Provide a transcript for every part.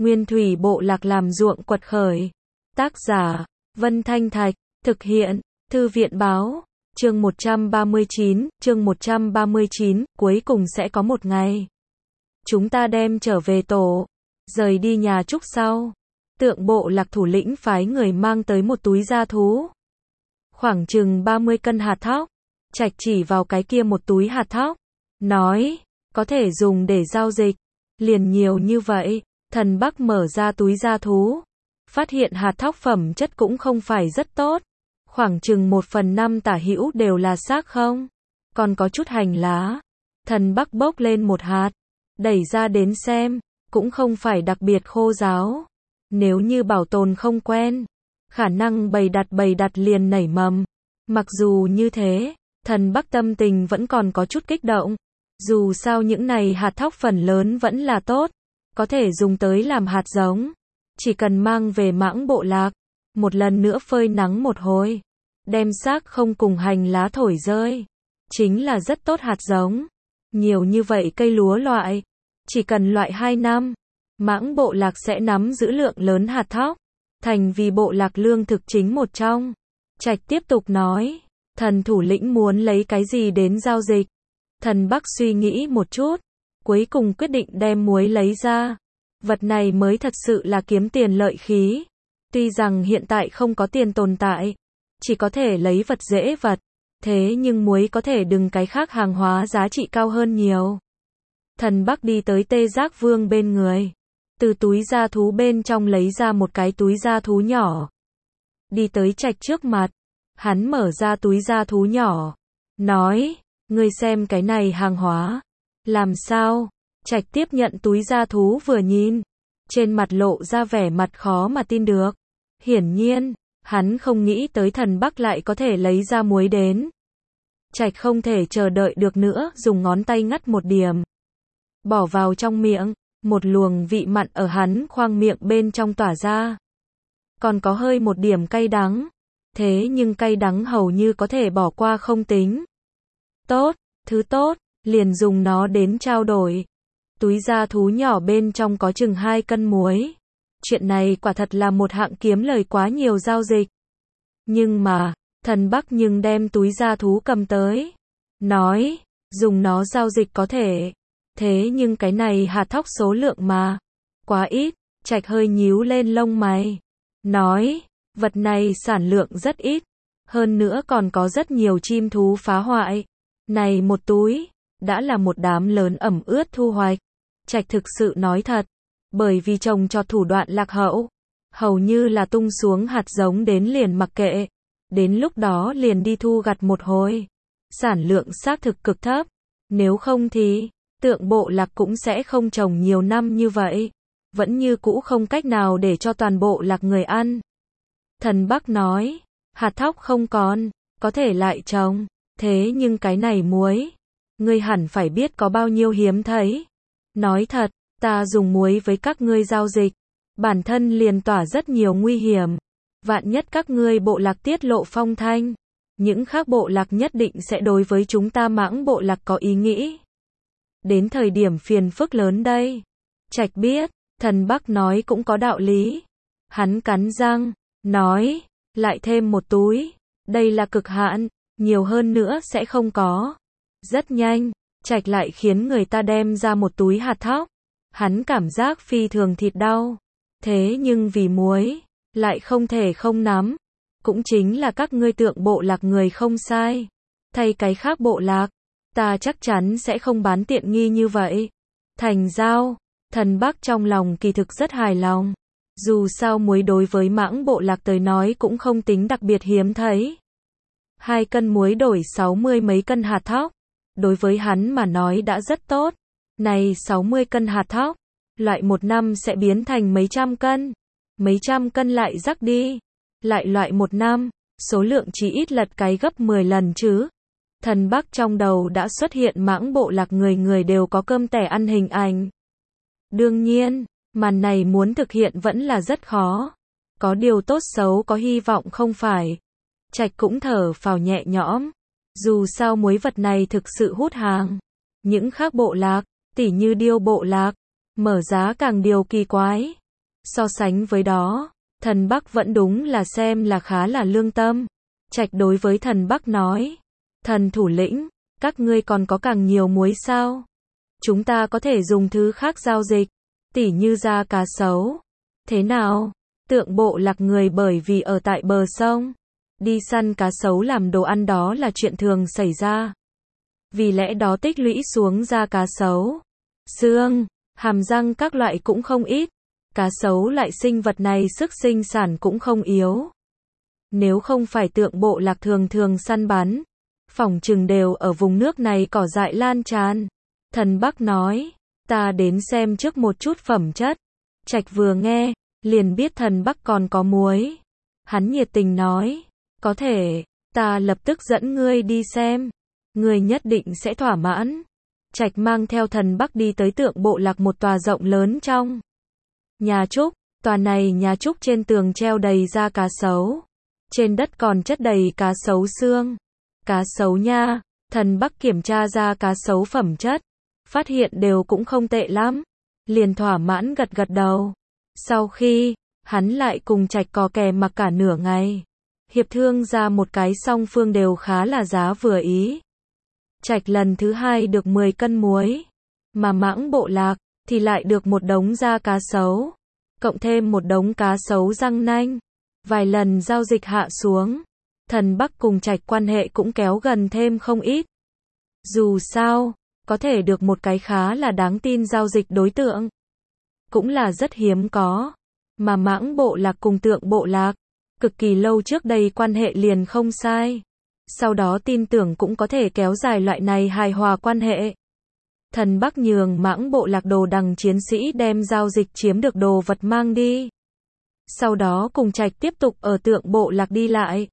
Nguyên thủy bộ lạc làm ruộng quật khởi. Tác giả, Vân Thanh Thạch, thực hiện, Thư viện báo, chương 139, cuối cùng sẽ có một ngày. Chúng ta đem trở về tổ, rời đi nhà Trúc sau. Tượng bộ lạc thủ lĩnh phái người mang tới một túi da thú. Khoảng chừng 30 cân hạt thóc. Trạch chỉ vào cái kia một túi hạt thóc. Nói, có thể dùng để giao dịch. Liền nhiều như vậy. Thần Bắc mở ra túi da thú. Phát hiện hạt thóc phẩm chất cũng không phải rất tốt. Khoảng chừng 1/5 tả hữu đều là xác không. Còn có chút hành lá. Thần Bắc bốc lên một hạt. Đẩy ra đến xem. Cũng không phải đặc biệt khô ráo. Nếu như bảo tồn không quen. Khả năng bày đặt liền nảy mầm. Mặc dù như thế. Thần Bắc tâm tình vẫn còn có chút kích động. Dù sao những này hạt thóc phần lớn vẫn là tốt. Có thể dùng tới làm hạt giống. Chỉ cần mang về mãng bộ lạc. Một lần nữa phơi nắng một hồi. Đem xác không cùng hành lá thổi rơi. Chính là rất tốt hạt giống. Nhiều như vậy cây lúa loại. Chỉ cần loại 2 năm. Mãng bộ lạc sẽ nắm giữ lượng lớn hạt thóc. Thành vì bộ lạc lương thực chính một trong. Trạch tiếp tục nói. Thần thủ lĩnh muốn lấy cái gì đến giao dịch. Thần Bắc suy nghĩ một chút. Cuối cùng quyết định đem muối lấy ra. Vật này mới thật sự là kiếm tiền lợi khí. Tuy rằng hiện tại không có tiền tồn tại. Chỉ có thể lấy vật dễ vật. Thế nhưng muối có thể đừng cái khác hàng hóa giá trị cao hơn nhiều. Thần Bắc đi tới Tê Giác Vương bên người. Từ túi da thú bên trong lấy ra một cái túi da thú nhỏ. Đi tới Trạch trước mặt. Hắn mở ra túi da thú nhỏ. Nói, ngươi xem cái này hàng hóa. Làm sao? Trạch tiếp nhận túi da thú vừa nhìn. Trên mặt lộ ra vẻ mặt khó mà tin được. Hiển nhiên, hắn không nghĩ tới thần Bắc lại có thể lấy ra muối đến. Trạch không thể chờ đợi được nữa, dùng ngón tay ngắt một điểm. Bỏ vào trong miệng, một luồng vị mặn ở hắn khoang miệng bên trong tỏa ra. Còn có hơi một điểm cay đắng. Thế nhưng cay đắng hầu như có thể bỏ qua không tính. Tốt, thứ tốt, liền dùng nó đến trao đổi. Túi da thú nhỏ bên trong có chừng 2 cân muối. Chuyện này quả thật là một hạng kiếm lời quá nhiều giao dịch. Nhưng mà, thần Bắc nhưng đem túi da thú cầm tới. Nói, dùng nó giao dịch có thể. Thế nhưng cái này hạt thóc số lượng mà. Quá ít, Trạch hơi nhíu lên lông mày. Nói, vật này sản lượng rất ít. Hơn nữa còn có rất nhiều chim thú phá hoại. Này một túi, đã là một đám lớn ẩm ướt thu hoạch. Trạch thực sự nói thật. Bởi vì trồng trọt thủ đoạn lạc hậu. Hầu như là tung xuống hạt giống đến liền mặc kệ. Đến lúc đó liền đi thu gặt một hồi. Sản lượng xác thực cực thấp. Nếu không thì, tượng bộ lạc cũng sẽ không trồng nhiều năm như vậy. Vẫn như cũ không cách nào để cho toàn bộ lạc người ăn. Thần Bắc nói, hạt thóc không còn, có thể lại trồng. Thế nhưng cái này muối, ngươi hẳn phải biết có bao nhiêu hiếm thấy. Nói thật, ta dùng muối với các ngươi giao dịch. Bản thân liền tỏa rất nhiều nguy hiểm. Vạn nhất các ngươi bộ lạc tiết lộ phong thanh. Những khác bộ lạc nhất định sẽ đối với chúng ta mãng bộ lạc có ý nghĩ. Đến thời điểm phiền phức lớn đây. Trạch biết, thần Bắc nói cũng có đạo lý. Hắn cắn răng, nói, lại thêm một túi. Đây là cực hạn, nhiều hơn nữa sẽ không có. Rất nhanh, Trạch lại khiến người ta đem ra một túi hạt thóc. Hắn cảm giác phi thường thịt đau. Thế nhưng vì muối, lại không thể không nắm. Cũng chính là các ngươi tượng bộ lạc người không sai. Thay cái khác bộ lạc, ta chắc chắn sẽ không bán tiện nghi như vậy. Thành giao, thần Bắc trong lòng kỳ thực rất hài lòng. Dù sao muối đối với mãng bộ lạc tới nói cũng không tính đặc biệt hiếm thấy. 2 cân muối đổi 60 mấy cân hạt thóc. Đối với hắn mà nói đã rất tốt. Này 60 cân hạt thóc, loại 1 năm sẽ biến thành mấy trăm cân. Mấy trăm cân lại rắc đi. Lại loại 1 năm, số lượng chỉ ít lật cái gấp 10 lần chứ. Thần Bắc trong đầu đã xuất hiện mãng bộ lạc người người đều có cơm tẻ ăn hình ảnh. Đương nhiên, màn này muốn thực hiện vẫn là rất khó. Có điều tốt xấu có hy vọng không phải. Trạch cũng thở phào nhẹ nhõm. Dù sao muối vật này thực sự hút hàng. Những khác bộ lạc, tỉ như Điêu bộ lạc, mở giá càng điều kỳ quái. So sánh với đó, thần Bắc vẫn đúng là xem là khá là lương tâm. Trạch đối với thần Bắc nói, thần thủ lĩnh, các ngươi còn có càng nhiều muối sao? Chúng ta có thể dùng thứ khác giao dịch, tỉ như da cá sấu. Thế nào? Tượng bộ lạc người bởi vì ở tại bờ sông, đi săn cá sấu làm đồ ăn đó là chuyện thường xảy ra. Vì lẽ đó tích lũy xuống da cá sấu, xương, hàm răng các loại cũng không ít. Cá sấu loại sinh vật này sức sinh sản cũng không yếu. Nếu không phải tượng bộ lạc thường thường săn bắn, phỏng chừng đều ở vùng nước này cỏ dại lan tràn. Thần Bắc nói, ta đến xem trước một chút phẩm chất. Trạch vừa nghe, liền biết thần Bắc còn có muối. Hắn nhiệt tình nói, có thể, ta lập tức dẫn ngươi đi xem. Ngươi nhất định sẽ thỏa mãn. Trạch mang theo thần Bắc đi tới tượng bộ lạc một tòa rộng lớn trong nhà trúc. Tòa này nhà trúc trên tường treo đầy da cá sấu. Trên đất còn chất đầy cá sấu xương. Cá sấu nha, thần Bắc kiểm tra ra cá sấu phẩm chất, phát hiện đều cũng không tệ lắm. Liền thỏa mãn gật gật đầu. Sau khi, hắn lại cùng Trạch cò kè mặc cả nửa ngày. Hiệp thương ra một cái song phương đều khá là giá vừa ý. Trạch lần thứ 2 được 10 cân muối. Mà Mãng bộ lạc, thì lại được một đống da cá sấu. Cộng thêm một đống cá sấu răng nanh. Vài lần giao dịch hạ xuống. Thần Bắc cùng Trạch quan hệ cũng kéo gần thêm không ít. Dù sao, có thể được một cái khá là đáng tin giao dịch đối tượng, cũng là rất hiếm có. Mà Mãng bộ lạc cùng Tượng bộ lạc, cực kỳ lâu trước đây quan hệ liền không sai. Sau đó tin tưởng cũng có thể kéo dài loại này hài hòa quan hệ. Thần Bắc nhường Mãng bộ lạc đồ đằng chiến sĩ đem giao dịch chiếm được đồ vật mang đi. Sau đó cùng Trạch tiếp tục ở Tượng bộ lạc đi lại.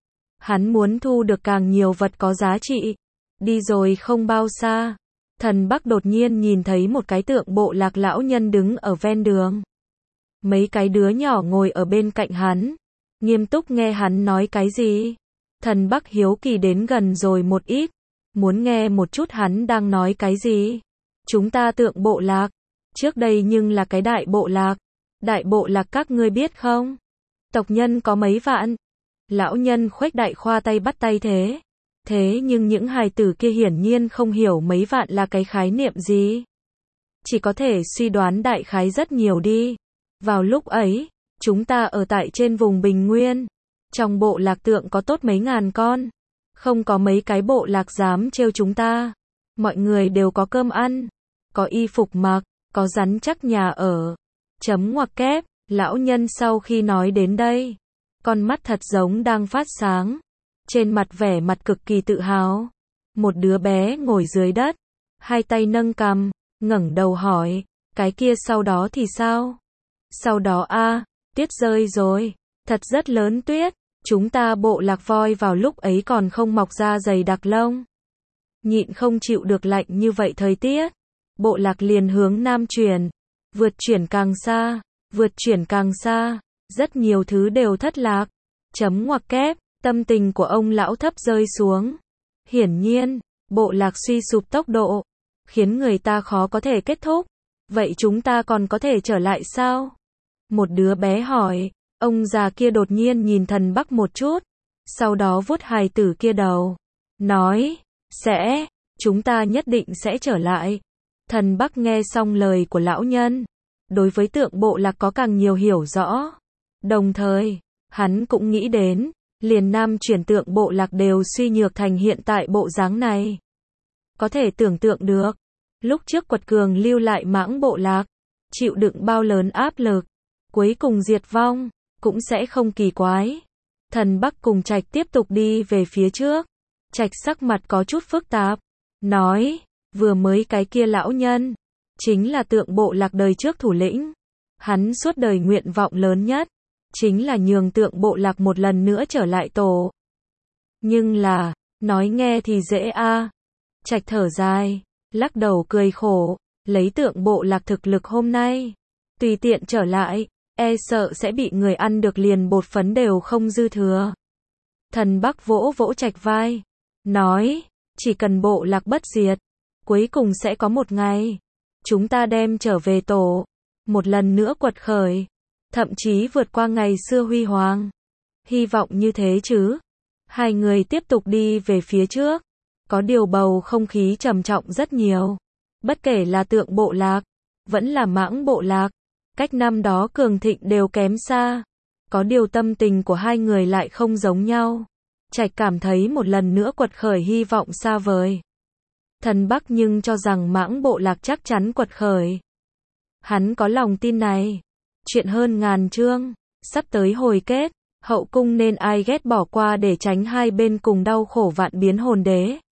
Hắn muốn thu được càng nhiều vật có giá trị. Đi rồi không bao xa, thần Bắc đột nhiên nhìn thấy một cái tượng bộ lạc lão nhân đứng ở ven đường. Mấy cái đứa nhỏ ngồi ở bên cạnh hắn, nghiêm túc nghe hắn nói cái gì. Thần Bắc hiếu kỳ đến gần rồi một ít, muốn nghe một chút hắn đang nói cái gì. Chúng ta tượng bộ lạc, trước đây nhưng là cái đại bộ lạc. Đại bộ lạc các ngươi biết không? Tộc nhân có mấy vạn? Lão nhân khuếch đại khoa tay bắt tay thế. Thế nhưng những hài tử kia hiển nhiên không hiểu mấy vạn là cái khái niệm gì. Chỉ có thể suy đoán đại khái rất nhiều đi. Vào lúc ấy, chúng ta ở tại trên vùng Bình Nguyên. Trong bộ lạc tượng có tốt mấy ngàn con. Không có mấy cái bộ lạc dám trêu chúng ta. Mọi người đều có cơm ăn, có y phục mặc, có rắn chắc nhà ở. Chấm ngoặc kép, lão nhân sau khi nói đến đây, con mắt thật giống đang phát sáng. Trên mặt vẻ mặt cực kỳ tự hào. Một đứa bé ngồi dưới đất, hai tay nâng cằm, ngẩng đầu hỏi, cái kia sau đó thì sao? Sau đó tuyết rơi rồi, thật rất lớn tuyết, chúng ta bộ lạc voi vào lúc ấy còn không mọc ra dày đặc lông. Nhịn không chịu được lạnh như vậy thời tiết, bộ lạc liền hướng nam chuyển, vượt chuyển càng xa, rất nhiều thứ đều thất lạc. Chấm ngoặc kép. Tâm tình của ông lão thấp rơi xuống. Hiển nhiên, bộ lạc suy sụp tốc độ, khiến người ta khó có thể kết thúc. Vậy chúng ta còn có thể trở lại sao? Một đứa bé hỏi. Ông già kia đột nhiên nhìn thần Bắc một chút, sau đó vuốt hài tử kia đầu, nói, chúng ta nhất định sẽ trở lại. Thần Bắc nghe xong lời của lão nhân, đối với tượng bộ lạc có càng nhiều hiểu rõ. Đồng thời, hắn cũng nghĩ đến, liền nam chuyển tượng bộ lạc đều suy nhược thành hiện tại bộ dáng này. Có thể tưởng tượng được, lúc trước quật cường lưu lại Mãng bộ lạc, chịu đựng bao lớn áp lực, cuối cùng diệt vong, cũng sẽ không kỳ quái. Thần Bắc cùng Trạch tiếp tục đi về phía trước. Trạch sắc mặt có chút phức tạp, nói, vừa mới cái kia lão nhân, chính là tượng bộ lạc đời trước thủ lĩnh. Hắn suốt đời nguyện vọng lớn nhất, chính là nhường tượng bộ lạc một lần nữa trở lại tổ. Nhưng là, nói nghe thì dễ Trạch thở dài, lắc đầu cười khổ, lấy tượng bộ lạc thực lực hôm nay, tùy tiện trở lại, e sợ sẽ bị người ăn được liền bột phấn đều không dư thừa. Thần Bắc vỗ vỗ Trạch vai, nói, chỉ cần bộ lạc bất diệt, cuối cùng sẽ có một ngày, chúng ta đem trở về tổ, một lần nữa quật khởi. thậm chí vượt qua ngày xưa huy hoàng. Hy vọng như thế chứ. Hai người tiếp tục đi về phía trước. Có điều bầu không khí trầm trọng rất nhiều. Bất kể là Tượng Bộ Lạc, vẫn là Mãng Bộ Lạc, cách năm đó cường thịnh đều kém xa. Có điều tâm tình của hai người lại không giống nhau. Trạch cảm thấy một lần nữa quật khởi hy vọng xa vời. Thần Bắc nhưng cho rằng Mãng Bộ Lạc chắc chắn quật khởi. Hắn có lòng tin này. Chuyện hơn ngàn chương, sắp tới hồi kết, hậu cung nên ai ghét bỏ qua để tránh hai bên cùng đau khổ vạn biến hồn đế.